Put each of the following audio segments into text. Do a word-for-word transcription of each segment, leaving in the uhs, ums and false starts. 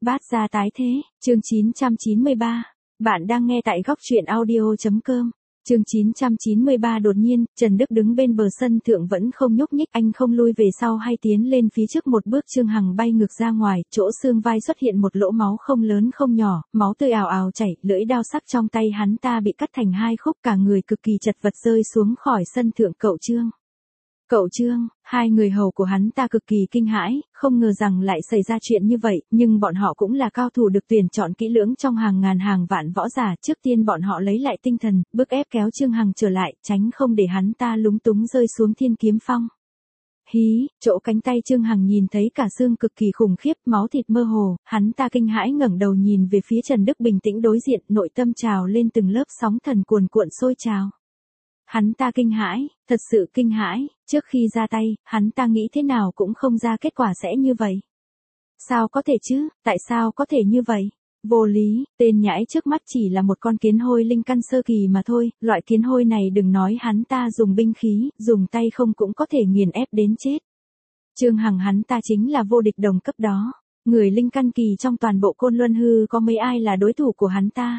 Bát gia tái thế, chương chín trăm chín mươi ba. Bạn đang nghe tại góc truyện audio chấm com. Chương chín trăm chín mươi ba. Đột nhiên, Trần Đức đứng bên bờ sân thượng vẫn không nhúc nhích, anh không lui về sau hay tiến lên phía trước một bước. Trương Hằng bay ngược ra ngoài, chỗ xương vai xuất hiện một lỗ máu không lớn không nhỏ, máu tươi ào ào chảy, lưỡi đao sắc trong tay hắn ta bị cắt thành hai khúc, cả người cực kỳ chật vật rơi xuống khỏi sân thượng. Cậu Trương. Cậu Trương, hai người hầu của hắn ta cực kỳ kinh hãi, không ngờ rằng lại xảy ra chuyện như vậy, nhưng bọn họ cũng là cao thủ được tuyển chọn kỹ lưỡng trong hàng ngàn hàng vạn võ giả. Trước tiên bọn họ lấy lại tinh thần, bước ép kéo Trương Hằng trở lại, tránh không để hắn ta lúng túng rơi xuống Thiên Kiếm Phong. Hí, chỗ cánh tay Trương Hằng nhìn thấy cả xương cực kỳ khủng khiếp, máu thịt mơ hồ, hắn ta kinh hãi ngẩng đầu nhìn về phía Trần Đức bình tĩnh đối diện, nội tâm trào lên từng lớp sóng thần cuồn cuộn sôi trào. Hắn ta kinh hãi, thật sự kinh hãi, trước khi ra tay, hắn ta nghĩ thế nào cũng không ra kết quả sẽ như vậy. Sao có thể chứ, tại sao có thể như vậy? Vô lý, tên nhãi trước mắt chỉ là một con kiến hôi linh căn sơ kỳ mà thôi, loại kiến hôi này đừng nói hắn ta dùng binh khí, dùng tay không cũng có thể nghiền ép đến chết. Trương Hằng hắn ta chính là vô địch đồng cấp đó, người linh căn kỳ trong toàn bộ Côn Luân Hư có mấy ai là đối thủ của hắn ta.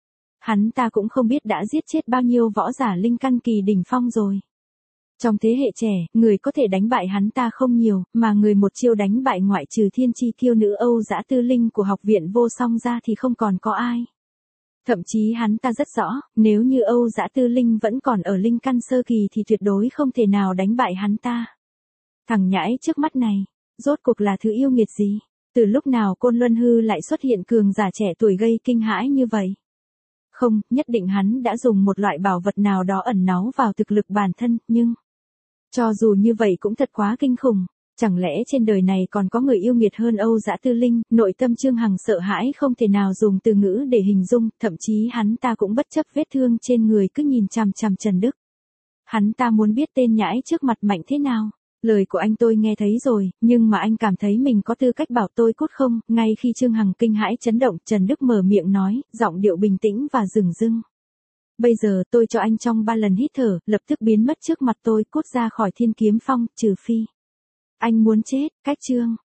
Hắn ta cũng không biết đã giết chết bao nhiêu võ giả linh căn kỳ đỉnh phong rồi. Trong thế hệ trẻ, người có thể đánh bại hắn ta không nhiều, mà người một chiêu đánh bại ngoại trừ thiên chi thiêu nữ Âu Dã Tư Linh của học viện Vô Song ra thì không còn có ai. Thậm chí hắn ta rất rõ, nếu như Âu Dã Tư Linh vẫn còn ở linh căn sơ kỳ thì tuyệt đối không thể nào đánh bại hắn ta. Thằng nhãi trước mắt này, rốt cuộc là thứ yêu nghiệt gì? Từ lúc nào Côn Luân Hư lại xuất hiện cường giả trẻ tuổi gây kinh hãi như vậy? Không, nhất định hắn đã dùng một loại bảo vật nào đó ẩn náu vào thực lực bản thân, nhưng cho dù như vậy cũng thật quá kinh khủng. Chẳng lẽ trên đời này còn có người yêu nghiệt hơn Âu Dã Tư Linh? Nội tâm Trương Hằng sợ hãi không thể nào dùng từ ngữ để hình dung, thậm chí hắn ta cũng bất chấp vết thương trên người cứ nhìn chằm chằm Trần Đức. Hắn ta muốn biết tên nhãi trước mặt mạnh thế nào. Lời của anh tôi nghe thấy rồi, nhưng mà anh cảm thấy mình có tư cách bảo tôi cút không? Ngay khi Trương Hằng kinh hãi chấn động, Trần Đức mở miệng nói, giọng điệu bình tĩnh và dửng dưng. Bây giờ tôi cho anh trong ba lần hít thở, lập tức biến mất trước mặt tôi, cút ra khỏi Thiên Kiếm Phong, trừ phi anh muốn chết. Cách Trương